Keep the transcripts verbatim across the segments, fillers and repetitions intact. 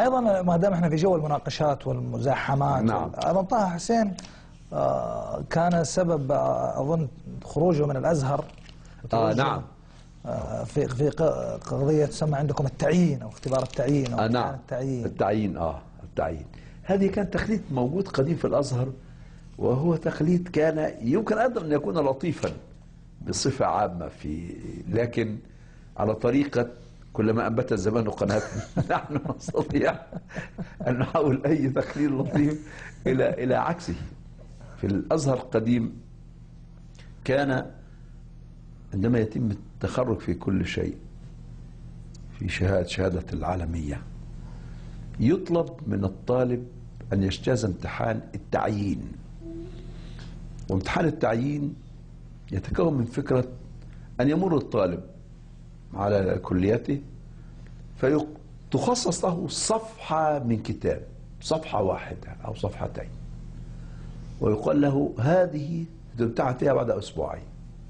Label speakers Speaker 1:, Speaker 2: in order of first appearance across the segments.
Speaker 1: ايضا ما دام احنا في جو المناقشات والمزاحمات،
Speaker 2: نعم.
Speaker 1: ايضا طه حسين كان سبب اظن خروجه من الازهر.
Speaker 2: آه نعم.
Speaker 1: في في قضيه تسمى عندكم التعيين او اختبار التعيين او
Speaker 2: آه نعم.
Speaker 1: التعيين.
Speaker 2: التعيين اه التعيين هذه كان تقليد موجود قديم في الازهر، وهو تقليد كان يمكن ايضا ان يكون لطيفا بصفه عامه، في لكن على طريقه كلما انبت الزمان قناه نحن نستطيع ان نحول اي تقليد لطيف الى الى عكسه. في الازهر القديم كان عندما يتم التخرج في كل شيء، في شهادة شهادة العالمية، يطلب من الطالب أن يجتاز امتحان التعيين. وامتحان التعيين يتكون من فكرة أن يمر الطالب على كليته فتخصص له صفحة من كتاب، صفحة واحدة أو صفحتين، ويقال له هذه تمتحن فيها بعد أسبوعين،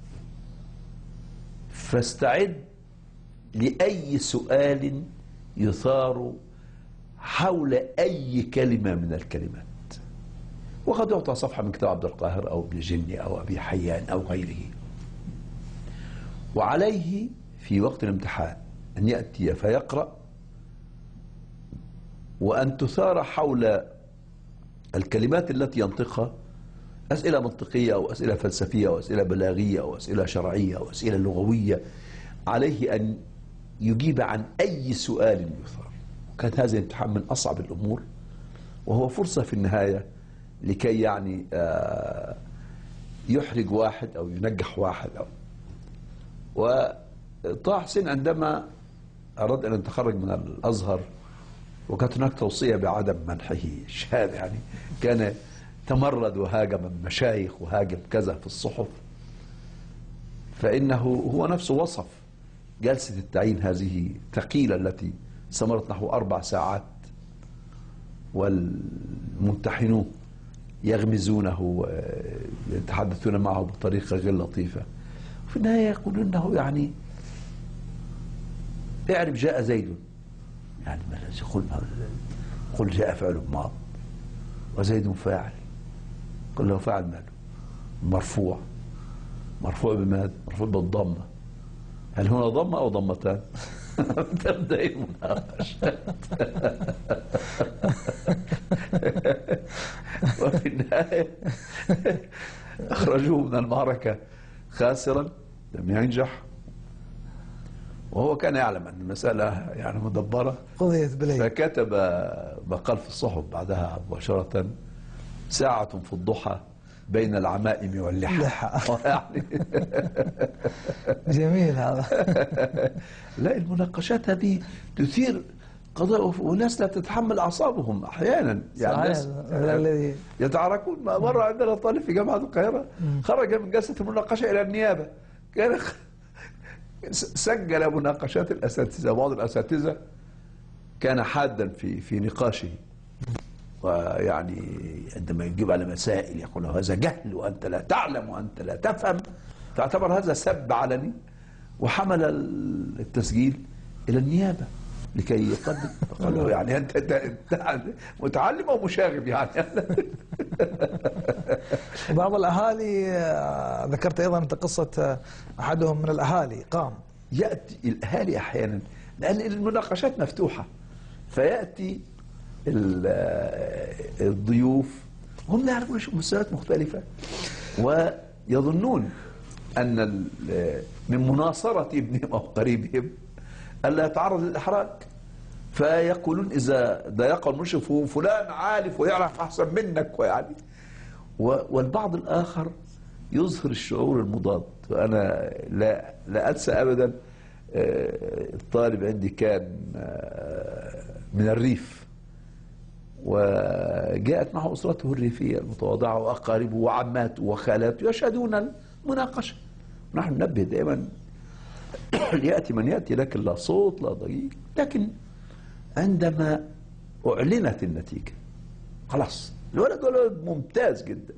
Speaker 2: فاستعد لأي سؤال يثار حول أي كلمة من الكلمات. وقد يعطى صفحة من كتاب عبد القاهر أو ابن جني أو أبي حيان أو غيره. وعليه في وقت الامتحان أن يأتي فيقرأ، وأن تثار حول الكلمات التي ينطقها أسئلة منطقية أو أسئلة فلسفية أو أسئلة بلاغية أو أسئلة شرعية أو أسئلة لغوية. عليه أن يجيب عن أي سؤال يثار. كان هذا الامتحان من أصعب الأمور، وهو فرصة في النهاية لكي يعني يحرج واحد أو ينجح واحد. أو وطه حسين عندما أراد أن يتخرج من الأزهر، وكانت هناك توصية بعدم منحه الشهادة، يعني كان تمرد وهاجم المشايخ وهاجم كذا في الصحف، فإنه هو نفسه وصف جلسة التعيين هذه ثقيلة التي استمرت نحو أربع ساعات، والممتحنون يغمزونه ويتحدثون معه بطريقة غير لطيفة. وفي النهاية يقولون أنه يعني اعرف جاء زيد، يعني قل قل جاء فعل ماض وزيد فاعل، قل له فاعل ماله مرفوع، مرفوع بماذا؟ مرفوع بالضمة. هل هنا ضمة أو ضمتان؟ تبدأ المناقشة. وفي النهاية أخرجوه من المعركة خاسرا، لم ينجح، وهو كان يعلم أن المسألة يعني مدبرة،
Speaker 1: قضيت بليل،
Speaker 2: فكتب مقال في الصحف بعدها مباشرة: ساعة في الضحى بين العمائم واللحى. يعني
Speaker 1: جميل هذا.
Speaker 2: لا، المناقشات هذه تثير قضايا، وناس لا تتحمل أعصابهم أحيانا، يعني ناس يتعاركون. مرة عندنا طالب في جامعة القاهرة خرج من جلسة المناقشة إلى النيابة، كان سجل مناقشات الأساتذة. بعض الأساتذة كان حادا في في نقاشه، ويعني عندما يجيب على مسائل يقول له هذا جهل وأنت لا تعلم وأنت لا تفهم، تعتبر هذا سب علني، وحمل التسجيل إلى النيابة لكي يقدم. قال له يعني أنت متعلم أو مشاغب يعني.
Speaker 1: بعض الأهالي ذكرت أيضا أنت قصة أحدهم من الأهالي قام
Speaker 2: يأتي الأهالي أحيانا، لأن المناقشات مفتوحة، فيأتي الضيوف هم لا يعرفون مستويات مختلفة، ويظنون أن من مناصرة ابنهم أو قريبهم ألا يتعرض للإحراج، فيقولون إذا ضايق المشرف فلان عارف ويعرف أحسن منك، ويعني والبعض الآخر يظهر الشعور المضاد. وأنا لا لا أنسى أبدا الطالب عندي كان من الريف، وجاءت معه أسرته الريفية المتواضعة وأقاربه وعماته وخالاته يشهدون المناقشة. نحن ننبه دائما يأتي من يأتي، لكن لا صوت لا ضجيج. لكن عندما أعلنت النتيجة خلاص الولد ولد ممتاز جدا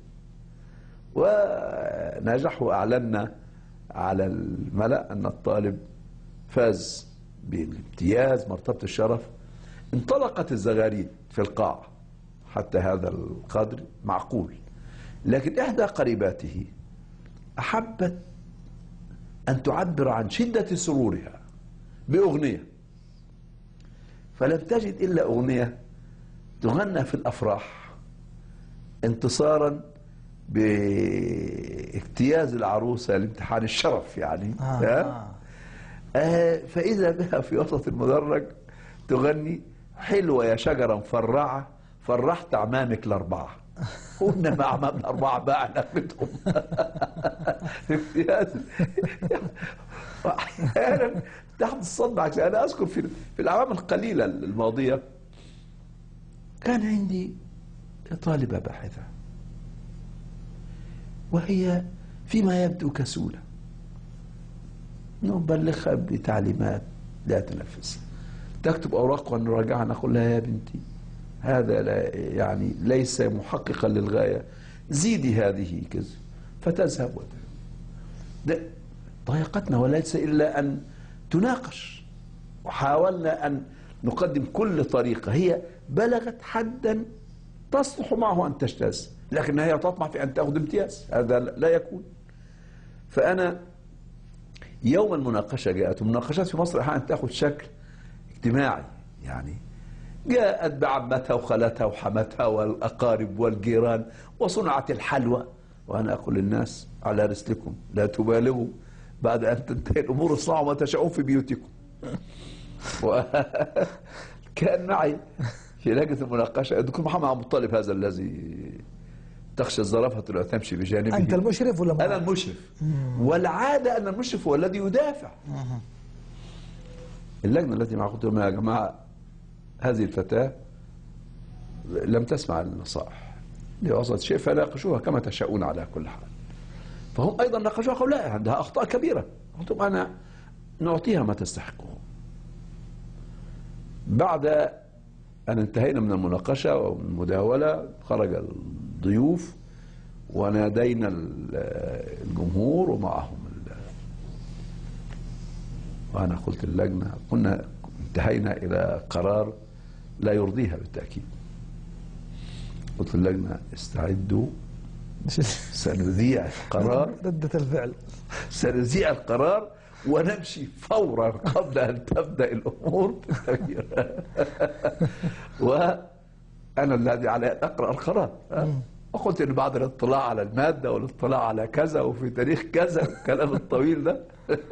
Speaker 2: ونجح، وأعلنا على الملأ أن الطالب فاز بالامتياز مرتبة الشرف. انطلقت الزغاريد في القاعة حتى هذا القدر معقول، لكن إحدى قريباته أحبت أن تعبر عن شدة سرورها بأغنية، فلم تجد إلا أغنية تغنى في الأفراح انتصارا باجتياز العروسة لامتحان الشرف يعني.
Speaker 1: آه. آه.
Speaker 2: آه فإذا بها في وسط المدرج تغني: حلوة يا شجرة مفرعة فرحت أعمامك الأربعة. قلنا مع أعمام الأربعة بقى علاقتهم امتياز. أحيانا تحت الصدمة. أنا أذكر في في الأعوام القليلة الماضية كان عندي طالبة باحثة وهي فيما يبدو كسولة، نبلغها بتعليمات لا تنفذها، تكتب أوراق ونراجعها نقول لها: يا بنتي هذا لا يعني ليس محققا للغاية، زيدي هذه كذا، فتذهب وتذهب. ضايقتنا وليس إلا أن تناقش، وحاولنا أن نقدم كل طريقة. هي بلغت حدا تصلح معه أن تجتاز، لكنها هي تطمع في أن تأخذ امتياز، هذا لا يكون. فأنا يوم المناقشة جاءت، المناقشات في مصر أحيانا تأخذ شكل اجتماعي، يعني جاءت بعمتها وخالتها وحمتها والأقارب والجيران وصنعت الحلوى، وأنا أقول للناس: على رسلكم، لا تبالغوا، بعد أن تنتهي الأمور اصنعوا ما تشاءون في بيوتكم. كان معي في لجنة المناقشة الدكتور محمد عبد المطلب، هذا الذي تخشى الزرافة لا تمشي بجانبه.
Speaker 1: أنت المشرف ولا؟
Speaker 2: أنا المشرف، والعادة أن المشرف هو الذي يدافع. اللجنة التي معي قلت لهم: يا جماعة هذه الفتاة لم تسمع النصائح لوصلت شيء، فناقشوها كما تشاءون على كل حال. فهم أيضا ناقشوها قالوا: لا، عندها أخطاء كبيرة. قلت لهم: أنا نعطيها ما تستحقه. بعد أن انتهينا من المناقشة ومن المداولة خرج الضيوف ونادينا الجمهور ومعهم ال... وأنا قلت اللجنة، قلنا انتهينا إلى قرار لا يرضيها بالتأكيد. قلت اللجنة: استعدوا، سنذيع القرار،
Speaker 1: ردة الفعل،
Speaker 2: سنذيع القرار ونمشي فورا قبل أن تبدأ الأمور بالتغيير. وأنا الذي علي أن أقرأ القرار، وقلت إن بعد الاطلاع على المادة والاطلاع على كذا وفي تاريخ كذا الكلام الطويل ده.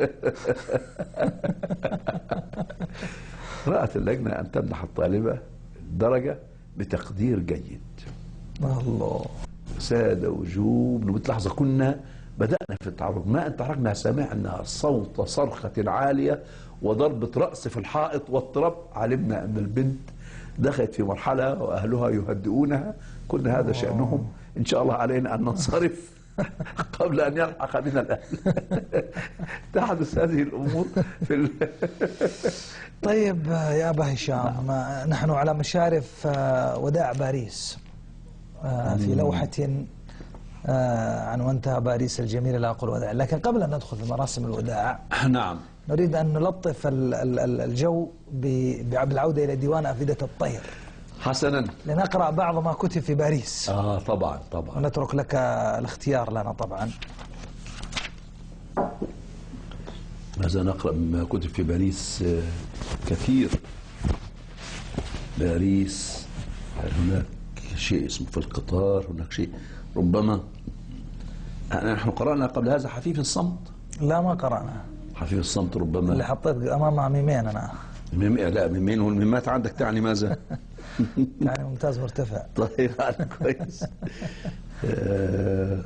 Speaker 2: رأت اللجنة أن تمنح الطالبة الدرجة بتقدير جيد.
Speaker 1: الله.
Speaker 2: سادة وجوب. بتلاحظوا كنا بدأنا في التعرض، ما أن تحركنا سمعنا صوت صرخة عالية وضربة رأس في الحائط واضطراب، علمنا أن البنت دخلت في مرحلة وأهلها يهدئونها، كنا هذا شأنهم، إن شاء الله علينا أن ننصرف قبل أن يلحق بنا الأهل. تحدث هذه الأمور في ال...
Speaker 1: طيب يا أبا هشام، نحن على مشارف وداع باريس، في لوحة عنوانتها باريس الجميلة لا أقول وداع، لكن قبل أن ندخل في مراسم الوداع
Speaker 2: نعم
Speaker 1: نريد أن نلطف الجو بالعودة إلى ديوان أفئدة الطير.
Speaker 2: حسنا،
Speaker 1: لنقرأ بعض ما كتب في باريس.
Speaker 2: آه طبعا طبعا،
Speaker 1: ونترك لك الاختيار لنا طبعا.
Speaker 2: ماذا نقرأ مما كتب في باريس؟ كثير. باريس هناك شيء اسمه في القطار، هناك شيء ربما نحن قرأنا قبل هذا حفيف الصمت.
Speaker 1: لا ما قرأنا
Speaker 2: حفيف الصمت، ربما
Speaker 1: اللي حطيت أمامها ميمين أنا.
Speaker 2: ميم... لا ميمين، والميمات عندك تعني ماذا؟
Speaker 1: يعني ممتاز مرتفع.
Speaker 2: طيب كويس. آه...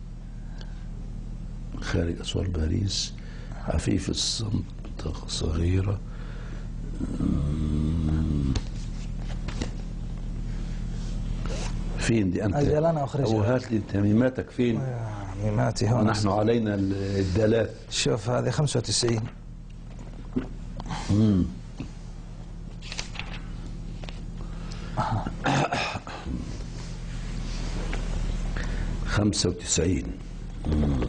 Speaker 2: خارج أسوار باريس، حفيف الصمت، بطاقة صغيرة. فين دي أنت؟
Speaker 1: أجل أنا أخرجها.
Speaker 2: أو هات لي أنت ميماتك فين؟
Speaker 1: ميماتي هون.
Speaker 2: ونحن علينا الدالات.
Speaker 1: شوف هذه خمسة وتسعين.
Speaker 2: امم خمسة وتسعين.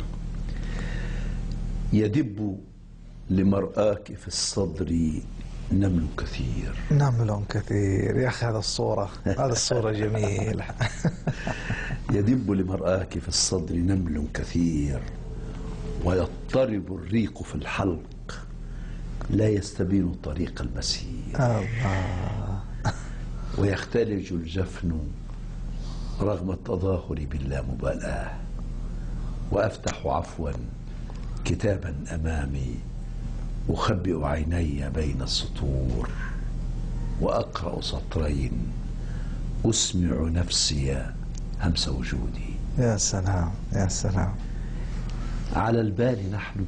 Speaker 2: يدب لمرآك في الصدر نمل كثير.
Speaker 1: نمل كثير يا أخي، هذا الصورة هذا الصورة جميلة.
Speaker 2: يدب لمرآك في الصدر نمل كثير، ويضطرب الريق في الحلق، لا يستبين طريق المسير.
Speaker 1: الله.
Speaker 2: ويختلج الجفن رغم التظاهر باللامبالاة، وأفتح عفوا كتابا أمامي أخبئ عيني بين السطور، وأقرأ سطرين أسمع نفسي همس وجودي.
Speaker 1: يا سلام يا سلام.
Speaker 2: على البال نحن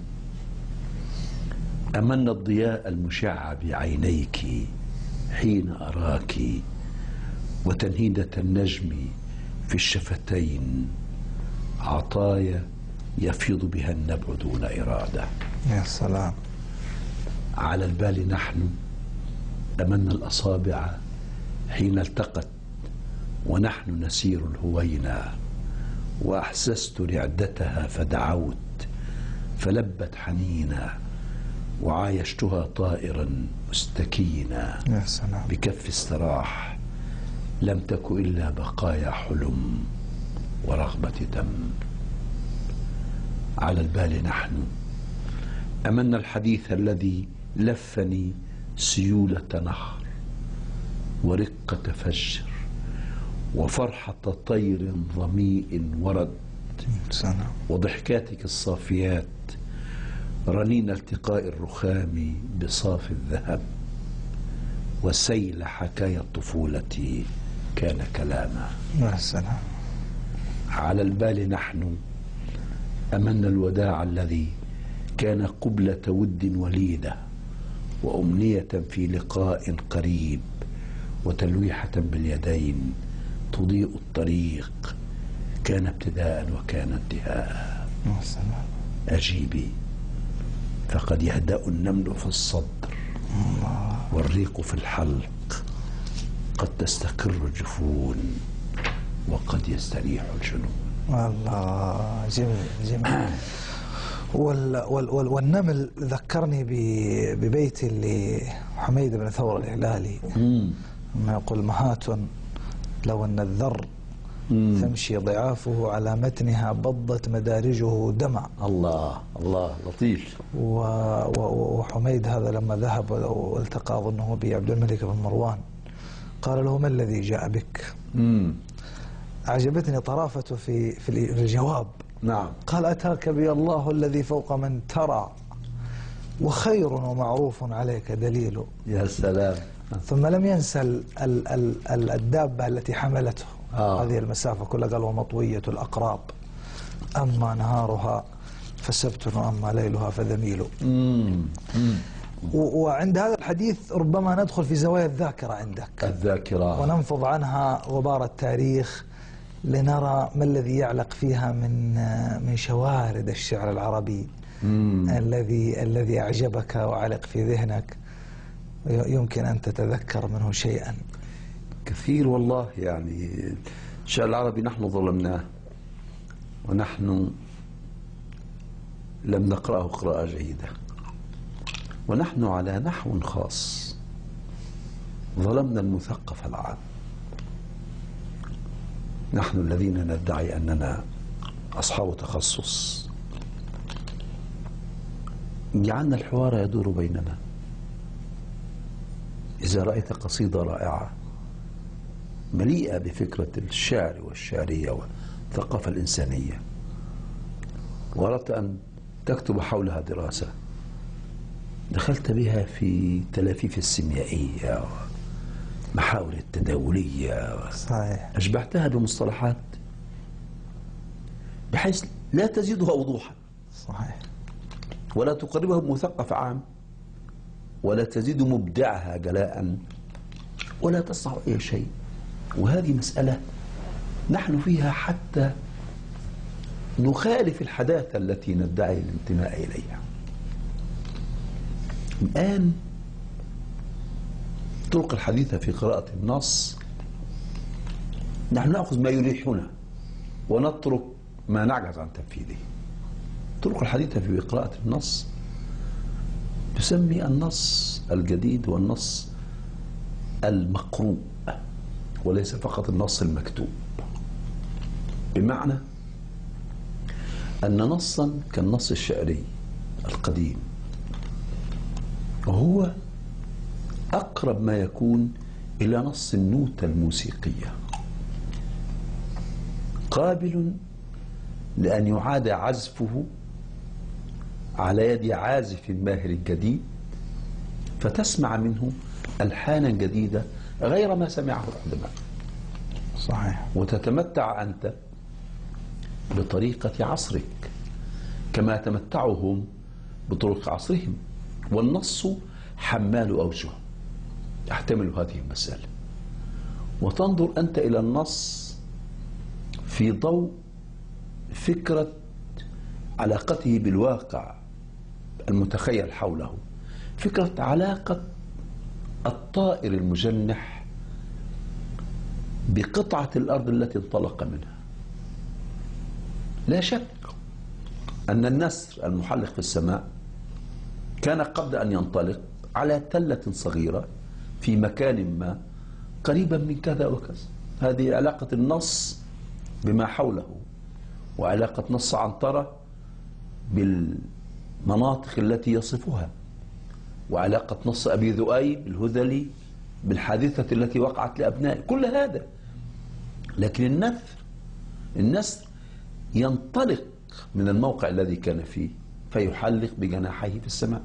Speaker 2: أمن الضياء المشع بعينيك حين أراك، وتنهيدة النجم في الشفتين، عطايا يفيض بها النبع دون إرادة.
Speaker 1: يا سلام.
Speaker 2: على البال نحن أمن الأصابع حين التقت، ونحن نسير الهوينا، وأحسست رعدتها فدعوت فلبت حنينا، وعايشتها طائرا مستكينا.
Speaker 1: يا سلام.
Speaker 2: بكف استراح لم تك إلا بقايا حلم ورغبة دم. على البال نحن أمن الحديث الذي لفني سيولة نهر، ورقة فجر، وفرحة طير ظميء ورد،
Speaker 1: سلام.
Speaker 2: وضحكاتك الصافيات رنين التقاء الرخام بصاف الذهب، وسيل حكايا الطفولة كان كلاما.
Speaker 1: يا سلام.
Speaker 2: على البال نحن أمن الوداع الذي كان قبلة ود وليدة، وأمنية في لقاء قريب، وتلويحة باليدين تضيء الطريق، كان ابتداء وكان انتهاء.
Speaker 1: يا سلام.
Speaker 2: أجيبي فقد يهدأ النمل في الصدر، والريق في الحلق، قد تستقر الجفون وقد يستريح الجنون.
Speaker 1: الله جميل جميل. وال وال وال والنمل ذكرني ببيت لحميد بن ثور الهلالي، ما يقول: مهات لو أن الذر مم. تمشي ضعافه على متنها بضت مدارجه دمع.
Speaker 2: الله الله لطيف.
Speaker 1: وحميد هذا لما ذهب والتقى أظنه بعبد الملك بن مروان قال له: ما الذي جاء بك؟ مم. أعجبتني طرافته في في الجواب.
Speaker 2: نعم.
Speaker 1: قال: أتاك بي الله الذي فوق من ترى، وخير ومعروف عليك دليل.
Speaker 2: يا سلام.
Speaker 1: ثم لم ينسى ال ال ال الدابة التي حملته آه. هذه المسافة كلها، قال: ومطوية الأقراب، أما نهارها فسبت، وأما ليلها فذميل. مم. مم. وعند هذا الحديث ربما ندخل في زوايا الذاكرة عندك،
Speaker 2: الذاكرة،
Speaker 1: وننفض عنها غبار التاريخ لنرى ما الذي يعلق فيها من من شوارد الشعر العربي مم. الذي الذي أعجبك وعلق في ذهنك، يمكن أن تتذكر منه شيئا.
Speaker 2: كثير والله. يعني الشعر العربي نحن ظلمناه، ونحن لم نقرأه قراءة جيدة، ونحن على نحو خاص ظلمنا المثقف العام. نحن الذين ندعي أننا أصحاب تخصص جعلنا الحوار يدور بيننا. إذا رأيت قصيدة رائعة مليئة بفكرة الشعر والشعرية والثقافة الإنسانية، وأردت أن تكتب حولها دراسة، دخلت بها في تلافيف السيميائية ومحاور التداولية،
Speaker 1: صحيح.
Speaker 2: أشبعتها بمصطلحات بحيث لا تزيدها وضوحا،
Speaker 1: صحيح،
Speaker 2: ولا تقربها بمثقف عام، ولا تزيد مبدعها جلاء، ولا تصنع أي شيء. وهذه مسألة نحن فيها حتى نخالف الحداثة التي ندعي الانتماء إليها. الآن طرق الحديثة في قراءة النص، نحن نأخذ ما يريحنا ونترك ما نعجز عن تنفيذه. طرق الحديثة في قراءة النص تسمي النص الجديد والنص المقروء وليس فقط النص المكتوب، بمعنى أن نصا كالنص الشعري القديم وهو أقرب ما يكون إلى نص النوتة الموسيقية، قابل لأن يعاد عزفه على يد عازف ماهر جديد فتسمع منه ألحانا جديدة غير ما سمعه القدماء.
Speaker 1: صحيح.
Speaker 2: وتتمتع أنت بطريقة عصرك كما تمتعهم بطرق عصرهم، والنص حمال أوجه يحتمل هذه المسألة. وتنظر أنت إلى النص في ضوء فكرة علاقته بالواقع المتخيل حوله، فكرة علاقة الطائر المجنح بقطعة الأرض التي انطلق منها. لا شك أن النسر المحلق في السماء كان قبل أن ينطلق على تلة صغيرة في مكان ما قريبا من كذا وكذا. هذه علاقة النص بما حوله، وعلاقة نص عنترة بالمناطق التي يصفها، وعلاقة نص أبي ذؤيب الهذلي بالحادثة التي وقعت لأبنائه، كل هذا. لكن النثر النسر ينطلق من الموقع الذي كان فيه فيحلق بجناحيه في السماء،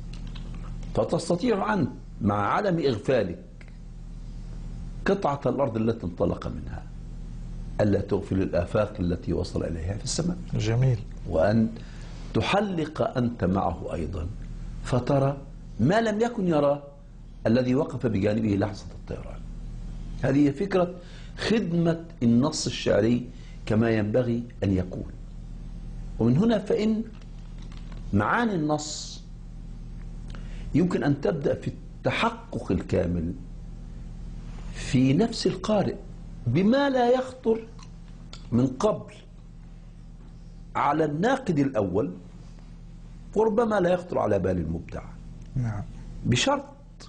Speaker 2: فتستطيع أن مع عدم إغفالك قطعة الأرض التي انطلق منها ألا تغفل الآفاق التي وصل إليها في السماء.
Speaker 1: جميل.
Speaker 2: وأن تحلق أنت معه أيضا فترى ما لم يكن يرى الذي وقف بجانبه لحظة الطيران. هذه فكرة خدمة النص الشعري كما ينبغي أن يكون. ومن هنا فإن معاني النص يمكن أن تبدأ في التحقق الكامل في نفس القارئ بما لا يخطر من قبل على الناقد الأول، وربما لا يخطر على بال المبدع.
Speaker 1: نعم.
Speaker 2: بشرط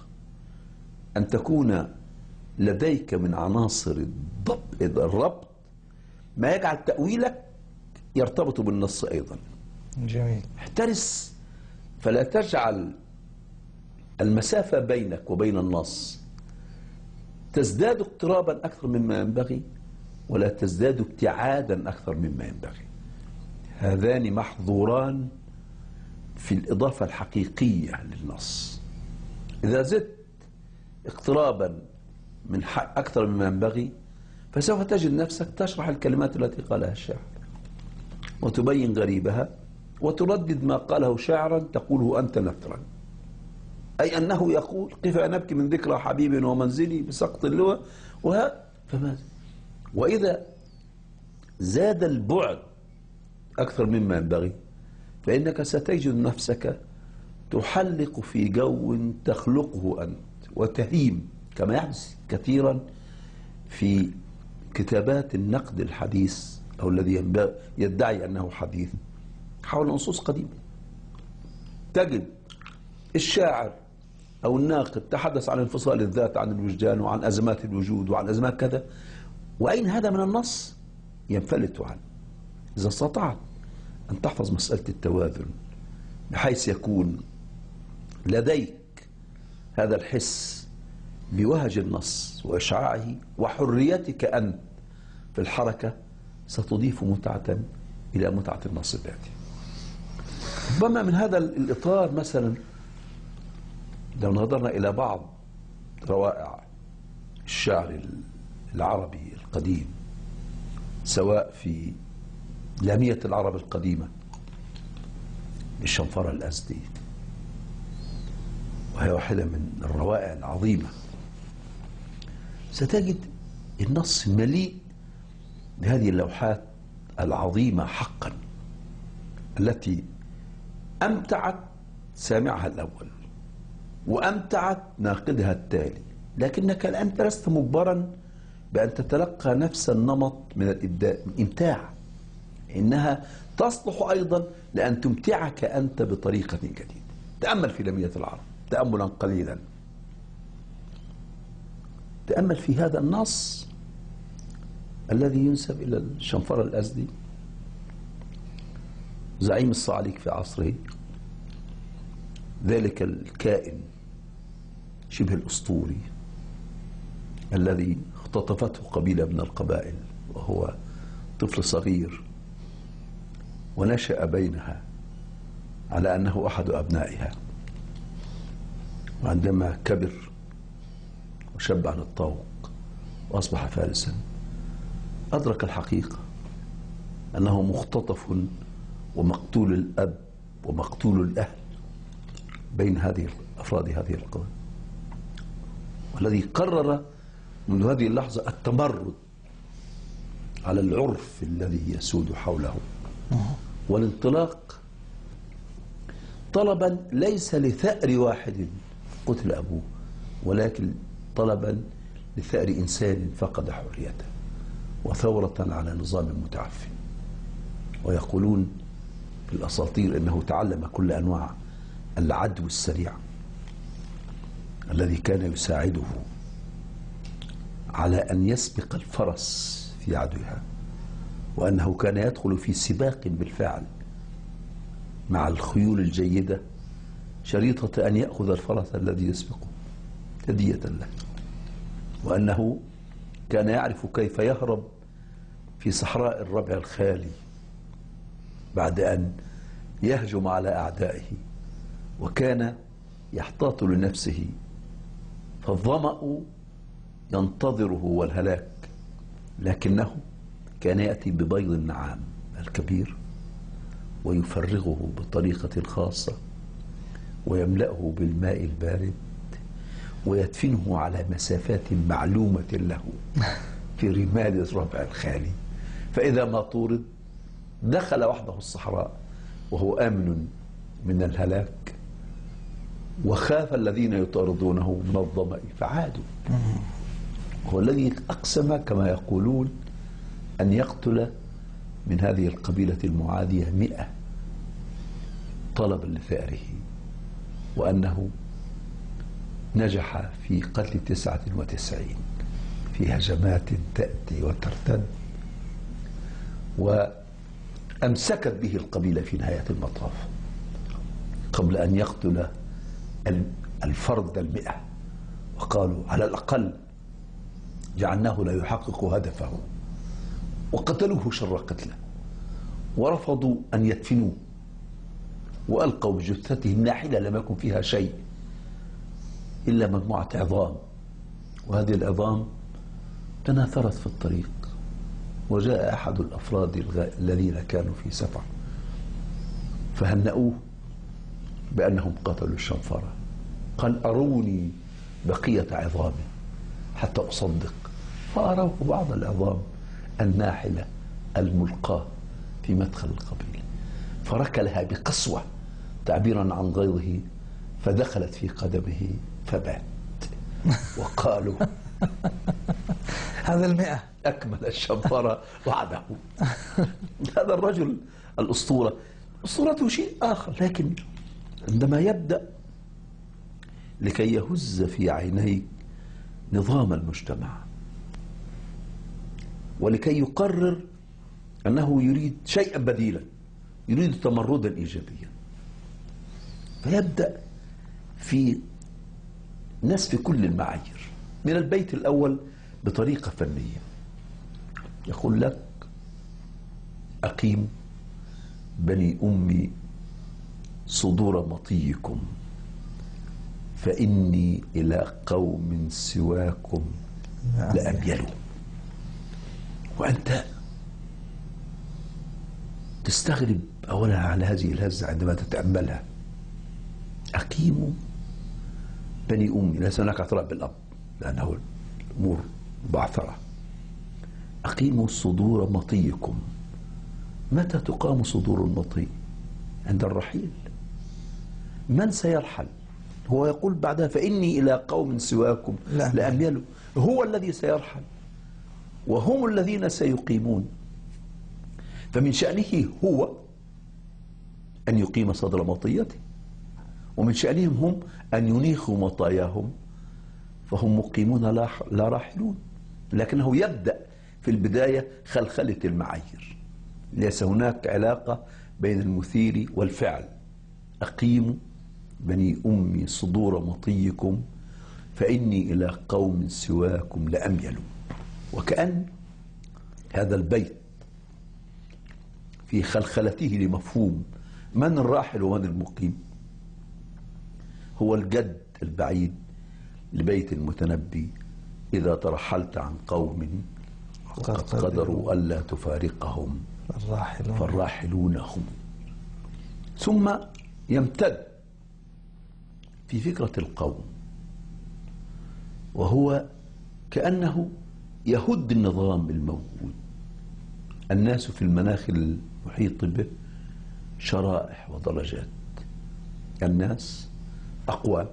Speaker 2: أن تكون لديك من عناصر الضبط الربط ما يجعل تأويلك يرتبط بالنص أيضا.
Speaker 1: جميل.
Speaker 2: احترس فلا تجعل المسافة بينك وبين النص تزداد اقترابا أكثر مما ينبغي ولا تزداد ابتعادا أكثر مما ينبغي. هذان محظوران في الإضافة الحقيقية للنص. إذا زدت اقترابا من أكثر مما ينبغي فسوف تجد نفسك تشرح الكلمات التي قالها الشاعر وتبين غريبها وتردد ما قاله شاعرا تقوله أنت نثرا، أي أنه يقول قف نبكي من ذكرى حبيب ومنزلي بسقط اللوى وها فماذا. وإذا زاد البعد أكثر مما ينبغي فإنك ستجد نفسك تحلق في جو تخلقه أنت وتهيم، كما يحدث كثيرا في كتابات النقد الحديث أو الذي يدعي أنه حديث حول نصوص قديمة. تجد الشاعر أو الناقد تحدث عن انفصال الذات عن الوجدان وعن أزمات الوجود وعن أزمات كذا، وأين هذا من النص؟ ينفلت عنه. إذا استطعت أن تحفظ مسألة التوازن بحيث يكون لديك هذا الحس بوهج النص وإشعاعه وحريتك أنت في الحركة، ستضيف متعة إلى متعة النص الذاتي. ربما من هذا الإطار مثلا لو نظرنا إلى بعض روائع الشعر العربي القديم سواء في لامية العرب القديمة للشنفرة الأزدي، وهي واحدة من الروائع العظيمة، ستجد النص مليء بهذه اللوحات العظيمة حقا التي أمتعت سامعها الأول وأمتعت ناقدها التالي، لكنك أنت لست مجبرا بأن تتلقى نفس النمط من الإمتاع، إنها تصلح أيضا لأن تمتعك أنت بطريقة جديدة. تأمل في لمية العرب تأملا قليلا، تأمل في هذا النص الذي ينسب إلى الشنفرة الأزدي زعيم الصعاليك في عصره، ذلك الكائن شبه الأسطوري الذي اختطفته قبيلة من القبائل وهو طفل صغير، ونشأ بينها على أنه أحد أبنائها، وعندما كبر وشب عن الطوق وأصبح فارسا أدرك الحقيقة أنه مختطف ومقتول الأب ومقتول الأهل بين هذه أفراد هذه القبائل، والذي قرر منذ هذه اللحظة التمرد على العرف الذي يسود حوله والانطلاق طلبا ليس لثأر واحد قتل أبوه، ولكن طلبا لثأر إنسان فقد حريته وثورة على نظام متعفن. ويقولون في الأساطير أنه تعلم كل أنواع العدو السريع الذي كان يساعده على أن يسبق الفرس في عدوها، وأنه كان يدخل في سباق بالفعل مع الخيول الجيدة شريطة أن يأخذ الفرس الذي يسبقه هدية له، وأنه كان يعرف كيف يهرب في صحراء الربع الخالي بعد أن يهجم على أعدائه، وكان يحتاط لنفسه، فالظمأ ينتظره والهلاك، لكنه كان يأتي ببيض النعام الكبير ويفرغه بطريقة خاصة ويملأه بالماء البارد ويدفنه على مسافات معلومة له في رمال الربع الخالي، فإذا ما طورد دخل وحده الصحراء وهو آمن من الهلاك، وخاف الذين يطاردونه من الظمأ فعادوا. هو الذي أقسم كما يقولون أن يقتل من هذه القبيلة المعادية مئة طلبا لثأره، وأنه نجح في قتل تسعة وتسعين في هجمات تأتي وترتد، وأمسكت به القبيلة في نهاية المطاف قبل أن يقتل الفرد المئة، وقالوا على الأقل جعلناه لا يحقق هدفه، وقتلوه شر قتله ورفضوا أن يدفنوه، وألقوا بجثته الناحلة لم يكن فيها شيء إلا مجموعة عظام، وهذه العظام تناثرت في الطريق، وجاء أحد الأفراد الذين كانوا في سفر فهنأوه بأنهم قتلوا الشنفرة، قال أروني بقية عظامي حتى أصدق، فأروه بعض العظام الناحلة الملقاة في مدخل القبيلة، فركلها بقسوة تعبيرا عن غيظه، فدخلت في قدمه فبات. وقالوا
Speaker 1: هذا المئة
Speaker 2: أكمل الشنفرة وعده. هذا الرجل الأسطورة أسطورته شيء آخر، لكن عندما يبدأ لكي يهز في عينيك نظام المجتمع ولكي يقرر أنه يريد شيئا بديلا، يريد تمردا إيجابيا، فيبدأ في نسف كل المعايير من البيت الأول بطريقة فنية. يقول لك أقيم بني أمي صدور مطيكم فإني إلى قوم سواكم لأميل. وأنت تستغرب أولا على هذه الهزة عندما تتأملها. أقيموا بني أمي، ليس هناك اعتراف بالأب لأنه الأمور بعثرة. أقيموا صدور مطيكم. متى تقام صدور المطي؟ عند الرحيل. من سيرحل؟ هو يقول بعدها فإني إلى قوم سواكم لأميل. هو الذي سيرحل وهم الذين سيقيمون، فمن شأنه هو أن يقيم صدر مطيته، ومن شأنهم هم أن ينيخوا مطاياهم، فهم مقيمون لا لا راحلون. لكنه يبدأ في البداية خلخلة المعايير. ليس هناك علاقة بين المثير والفعل. أقيموا بني أمي صدور مطيكم فإني إلى قوم سواكم لأميل. وكأن هذا البيت في خلخلته لمفهوم من الراحل ومن المقيم هو الجد البعيد لبيت المتنبي: إذا ترحلت عن قوم وقد قدروا ألا تفارقهم
Speaker 1: الراحلون
Speaker 2: فالراحلون هم. ثم يمتد في فكرة القوم، وهو كأنه يهد النظام الموجود. الناس في المناخ المحيط به شرائح ودرجات. الناس أقوام،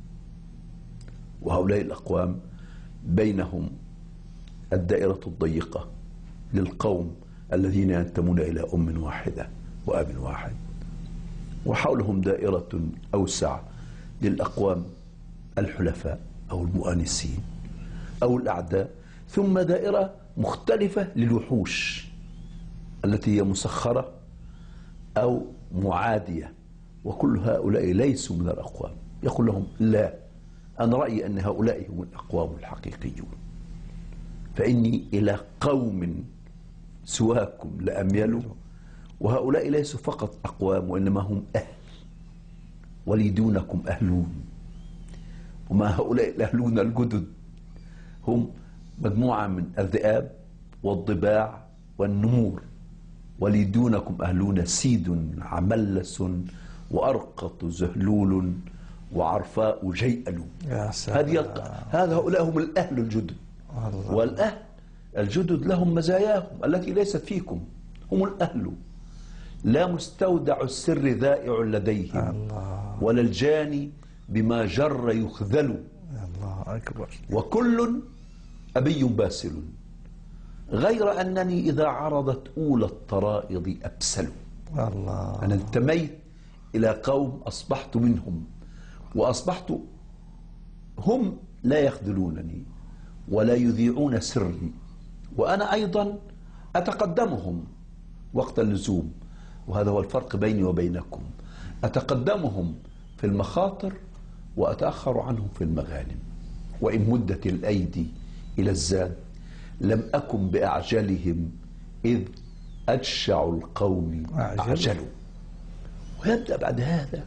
Speaker 2: وهؤلاء الأقوام بينهم الدائرة الضيقة للقوم الذين ينتمون إلى أم واحدة وأب واحد، وحولهم دائرة أوسع للأقوام الحلفاء أو المؤانسين أو الأعداء، ثم دائرة مختلفة للوحوش التي هي مسخرة أو معادية، وكل هؤلاء ليسوا من الأقوام. يقول لهم: لا، أنا رأيي أن هؤلاء هم الأقوام الحقيقيون، فإني إلى قوم سواكم لأميل. وهؤلاء ليسوا فقط أقوام، وإنما هم أهل، ولي دونكم أهلون. وما هؤلاء الأهلون الجدد هم مجموعة من الذئاب والضباع والنمور. ولي دونكم أهلون سيد عملس وأرقط زهلول وعرفاء جيئل. هذه هذا هؤلاء هم الأهل الجدد. الله. والأهل الجدد لهم مزاياهم التي ليست فيكم. هم الأهل، لا مستودع السر ذائع لديهم. الله. ولا الجاني بما جر يخذل.
Speaker 1: الله أكبر.
Speaker 2: وكل أبي باسل، غير أنني إذا عرضت أولى الطرائض أبسل.
Speaker 1: الله.
Speaker 2: أنا انتميت إلى قوم أصبحت منهم، وأصبحت هم لا يخذلونني ولا يذيعون سري، وأنا أيضا أتقدمهم وقت اللزوم. وهذا هو الفرق بيني وبينكم. أتقدمهم في المخاطر وأتأخر عنهم في المغانم. وإن مدت الأيدي إلى الزاد لم أكن بأعجلهم إذ أجشع القوم أعجلوا. ويبدأ بعد هذا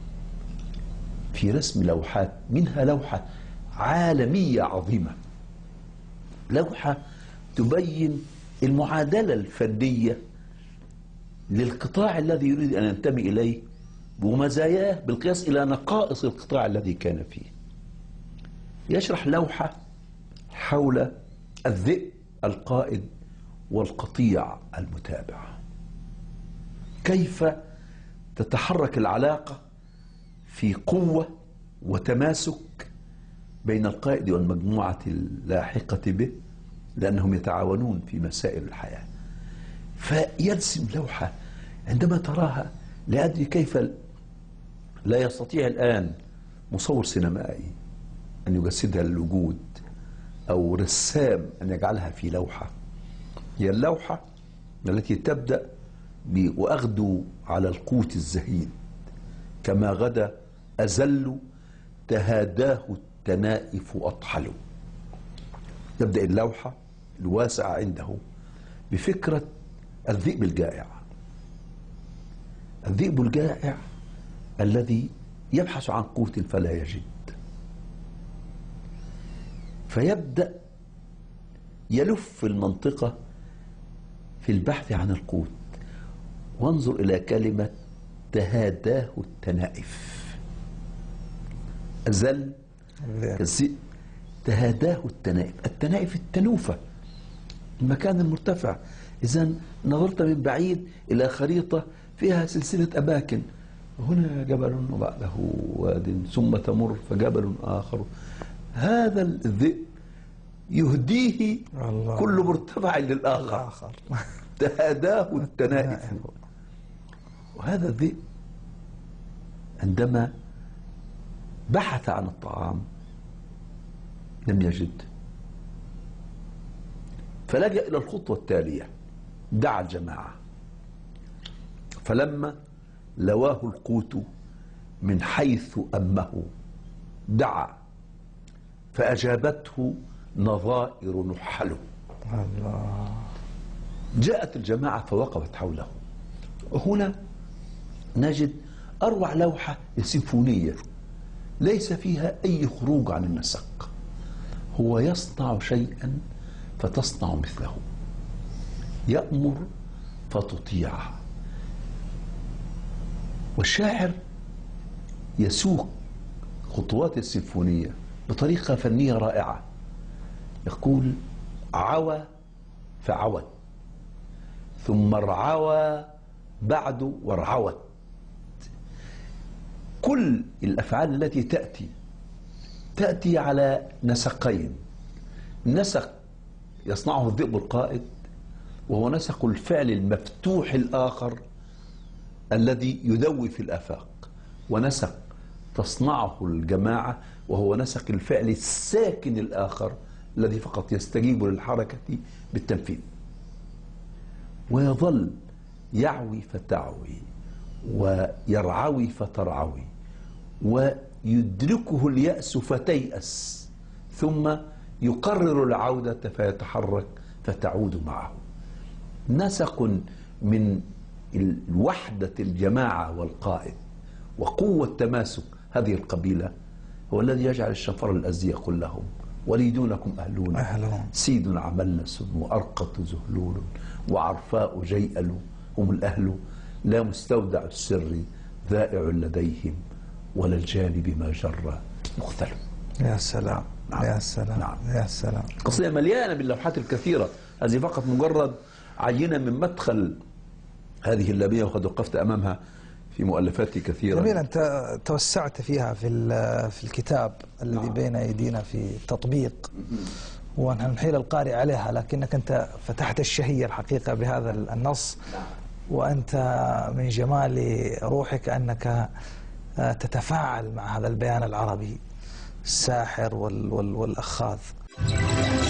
Speaker 2: في رسم لوحات، منها لوحة عالمية عظيمة، لوحة تبين المعادلة الفردية للقطاع الذي يريد أن ينتمي إليه ومزاياه بالقياس إلى نقائص القطاع الذي كان فيه. يشرح لوحة حول الذئب القائد والقطيع المتابع، كيف تتحرك العلاقة في قوة وتماسك بين القائد والمجموعة اللاحقة به، لأنهم يتعاونون في مسائل الحياة. فيرسم لوحة عندما تراها لا أدري كيف لا يستطيع الآن مصور سينمائي أن يجسدها للوجود أو رسام أن يجعلها في لوحة. هي اللوحة التي تبدأ وأغدو على القوت الزهيد كما غدا أزل تهاداه التنائف أطحل. تبدأ اللوحة الواسعة عنده بفكرة الذئب الجائع. الذئب الجائع الذي يبحث عن قوت فلا يجد، فيبدأ يلف المنطقة في البحث عن القوت. وانظر إلى كلمة تهاداه التنائف. أزل كالذئب، تهاداه التنائف. التنائف التنوفة، المكان المرتفع. إذا نظرت من بعيد إلى خريطة فيها سلسلة أماكن، هنا جبل وبعده واد ثم تمر فجبل آخر. هذا الذئب يهديه الله. كل مرتفع للآخر. تهاداه التنائف. وهذا الذئب عندما بحث عن الطعام لم يجد، فلجأ إلى الخطوة التالية، دعا الجماعة، فلما لواه القوت من حيث أمه دعا فأجابته نظائر نحله.
Speaker 1: الله.
Speaker 2: جاءت الجماعة فوقفت حوله. هنا نجد أروع لوحة سيمفونية ليس فيها أي خروج عن النسق. هو يصنع شيئا فتصنع مثله، يأمر فتطيع. والشاعر يسوق خطوات السيمفونية بطريقة فنية رائعة. يقول عوى فعوت، ثم ارعوى بعد وارعوت. كل الأفعال التي تأتي تأتي على نسقين، نسق يصنعه الذئب القائد وهو نسق الفعل المفتوح الآخر الذي يدوي في الآفاق، ونسق تصنعه الجماعة وهو نسق الفعل الساكن الآخر الذي فقط يستجيب للحركة بالتنفيذ. ويظل يعوي فتعوي ويرعوي فترعوي ويدركه اليأس فتيأس، ثم يقرر العودة فيتحرك فتعود معه. نسق من الوحدة الجماعة والقائد وقوة تماسك هذه القبيلة هو الذي يجعل الشنفر الأزدي يقول لهم وليدونكم أهلون
Speaker 1: أهلون
Speaker 2: سيد عملنس وأرقة زهلول وعرفاء جيئل هم الأهل، لا مستودع السر ذائع لديهم ولا الجانب ما جر مختل.
Speaker 1: يا سلام.
Speaker 2: نعم.
Speaker 1: يا سلام.
Speaker 2: نعم.
Speaker 1: يا سلام.
Speaker 2: قصيدة مليانة باللوحات الكثيرة، هذه فقط مجرد عينة من مدخل هذه اللامية، وقد وقفت أمامها في مؤلفاتي كثيرة.
Speaker 1: جميل. أنت توسعت فيها في في الكتاب الذي
Speaker 2: نعم.
Speaker 1: بين أيدينا في التطبيق، ونحن نحيل القارئ عليها، لكنك أنت فتحت الشهية الحقيقة بهذا النص.
Speaker 2: نعم.
Speaker 1: وأنت من جمال روحك أنك تتفاعل مع هذا البيان العربي الساحر والأخاذ.